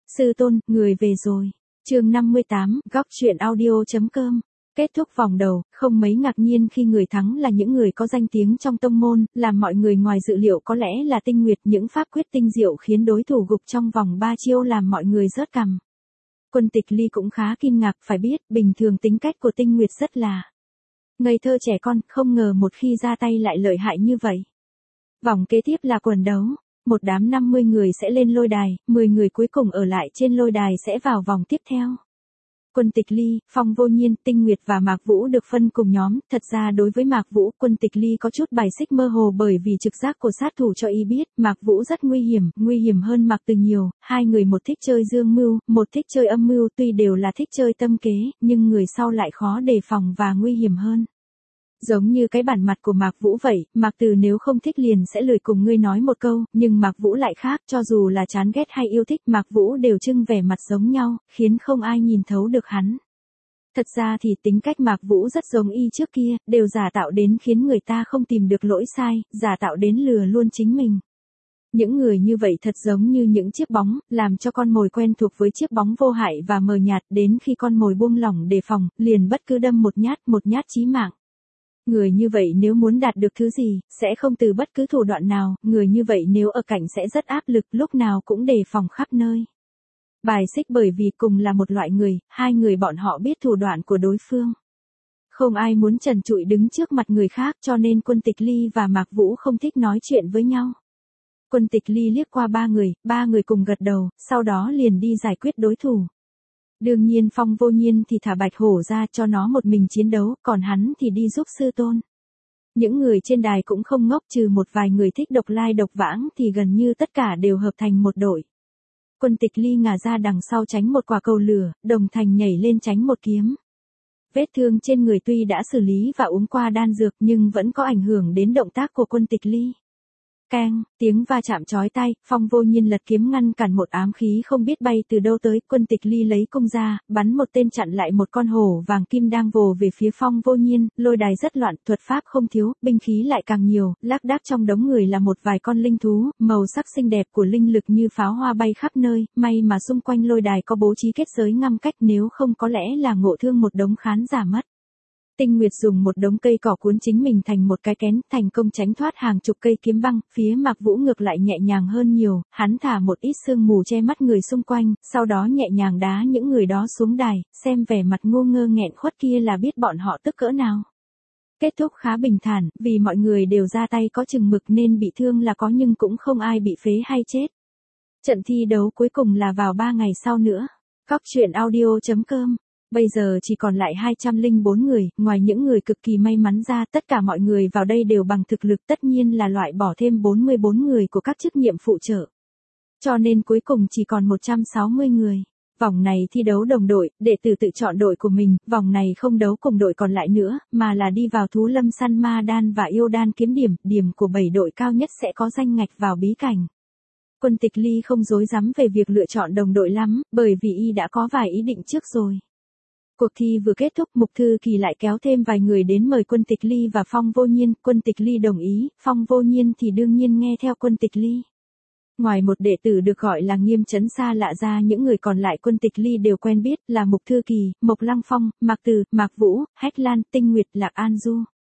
Sư tôn, người về rồi. Chương 58, góc truyện audio.com. Kết thúc vòng đầu, không mấy ngạc nhiên khi người thắng là những người có danh tiếng trong tông môn, làm mọi người ngoài dự liệu có lẽ là Tinh Nguyệt, những pháp quyết tinh diệu khiến đối thủ gục trong vòng 3 chiêu làm mọi người rớt cằm. Quân Tịch Ly cũng khá kinh ngạc, phải biết, bình thường tính cách của Tinh Nguyệt rất là ngây thơ trẻ con, không ngờ một khi ra tay lại lợi hại như vậy. Vòng kế tiếp là quần đấu. Một đám 50 người sẽ lên lôi đài, 10 người cuối cùng ở lại trên lôi đài sẽ vào vòng tiếp theo. Quân Tịch Ly, Phong Vô Nhiên, Tinh Nguyệt và Mạc Vũ được phân cùng nhóm. Thật ra đối với Mạc Vũ, Quân Tịch Ly có chút bài xích mơ hồ bởi vì trực giác của sát thủ cho y biết Mạc Vũ rất nguy hiểm hơn Mạc Từ nhiều. Hai người một thích chơi dương mưu, một thích chơi âm mưu, tuy đều là thích chơi tâm kế, nhưng người sau lại khó đề phòng và nguy hiểm hơn. Giống như cái bản mặt của Mạc Vũ vậy, Mạc Từ nếu không thích liền sẽ lười cùng ngươi nói một câu, nhưng Mạc Vũ lại khác, cho dù là chán ghét hay yêu thích Mạc Vũ đều trưng vẻ mặt giống nhau, khiến không ai nhìn thấu được hắn. Thật ra thì tính cách Mạc Vũ rất giống y trước kia, đều giả tạo đến khiến người ta không tìm được lỗi sai, giả tạo đến lừa luôn chính mình. Những người như vậy thật giống như những chiếc bóng, làm cho con mồi quen thuộc với chiếc bóng vô hại và mờ nhạt, đến khi con mồi buông lỏng đề phòng, liền bất cứ đâm một nhát chí mạng. Người như vậy nếu muốn đạt được thứ gì, sẽ không từ bất cứ thủ đoạn nào, người như vậy nếu ở cạnh sẽ rất áp lực, lúc nào cũng đề phòng khắp nơi. Bài xích bởi vì cùng là một loại người, hai người bọn họ biết thủ đoạn của đối phương. Không ai muốn trần trụi đứng trước mặt người khác, cho nên Quân Tịch Ly và Mạc Vũ không thích nói chuyện với nhau. Quân Tịch Ly liếc qua ba người cùng gật đầu, sau đó liền đi giải quyết đối thủ. Đương nhiên Phong Vô Nhiên thì thả Bạch Hổ ra cho nó một mình chiến đấu, còn hắn thì đi giúp sư tôn. Những người trên đài cũng không ngốc, trừ một vài người thích độc lai độc vãng thì gần như tất cả đều hợp thành một đội. Quân Tịch Ly ngả ra đằng sau tránh một quả cầu lửa, Đồng Thành nhảy lên tránh một kiếm. Vết thương trên người tuy đã xử lý và uống qua đan dược nhưng vẫn có ảnh hưởng đến động tác của Quân Tịch Ly. Keng, tiếng va chạm chói tai, Phong Vô Nhiên lật kiếm ngăn cản một ám khí không biết bay từ đâu tới, Quân Tịch Ly lấy cung ra, bắn một tên chặn lại một con hổ vàng kim đang vồ về phía Phong Vô Nhiên, lôi đài rất loạn, thuật pháp không thiếu, binh khí lại càng nhiều, lác đác trong đống người là một vài con linh thú, màu sắc xinh đẹp của linh lực như pháo hoa bay khắp nơi, may mà xung quanh lôi đài có bố trí kết giới ngăn cách, nếu không có lẽ là ngộ thương một đống khán giả mất. Tinh Nguyệt dùng một đống cây cỏ cuốn chính mình thành một cái kén, thành công tránh thoát hàng chục cây kiếm băng, phía Mạc Vũ ngược lại nhẹ nhàng hơn nhiều, hắn thả một ít sương mù che mắt người xung quanh, sau đó nhẹ nhàng đá những người đó xuống đài, xem vẻ mặt ngu ngơ nghẹn khuất kia là biết bọn họ tức cỡ nào. Kết thúc khá bình thản, vì mọi người đều ra tay có chừng mực nên bị thương là có nhưng cũng không ai bị phế hay chết. Trận thi đấu cuối cùng là vào 3 ngày sau nữa. Góc truyện audio.com. Bây giờ chỉ còn lại 204 người, ngoài những người cực kỳ may mắn ra, tất cả mọi người vào đây đều bằng thực lực, tất nhiên là loại bỏ thêm 44 người của các chức nhiệm phụ trợ. Cho nên cuối cùng chỉ còn 160 người. Vòng này thi đấu đồng đội, đệ tử tự chọn đội của mình, vòng này không đấu cùng đội còn lại nữa, mà là đi vào thú lâm săn ma đan và yêu đan kiếm điểm của 7 đội cao nhất sẽ có danh ngạch vào bí cảnh. Quân Tịch Ly không rối rắm về việc lựa chọn đồng đội lắm, bởi vì y đã có vài ý định trước rồi. Cuộc thi vừa kết thúc, Mục Thư Kỳ lại kéo thêm vài người đến mời Quân Tịch Ly và Phong Vô Nhiên, Quân Tịch Ly đồng ý, Phong Vô Nhiên thì đương nhiên nghe theo Quân Tịch Ly. Ngoài một đệ tử được gọi là Nghiêm Chấn xa lạ ra, những người còn lại Quân Tịch Ly đều quen biết, là Mục Thư Kỳ, Mộc Lăng Phong, Mạc Từ, Mạc Vũ, Hách Lan, Tinh Nguyệt, Lạc An Du.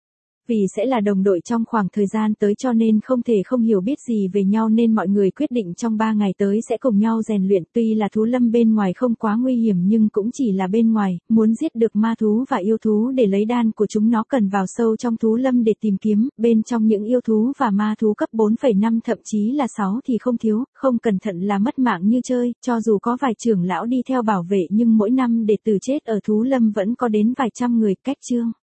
Vì sẽ là đồng đội trong khoảng thời gian tới cho nên không thể không hiểu biết gì về nhau nên mọi người quyết định trong 3 ngày tới sẽ cùng nhau rèn luyện. Tuy là thú lâm bên ngoài không quá nguy hiểm nhưng cũng chỉ là bên ngoài, muốn giết được ma thú và yêu thú để lấy đan của chúng nó cần vào sâu trong thú lâm để tìm kiếm, bên trong những yêu thú và ma thú cấp 4,5 thậm chí là 6 thì không thiếu, không cẩn thận là mất mạng như chơi, cho dù có vài trưởng lão đi theo bảo vệ nhưng mỗi năm đệ tử chết ở thú lâm vẫn có đến vài trăm người. Cách chương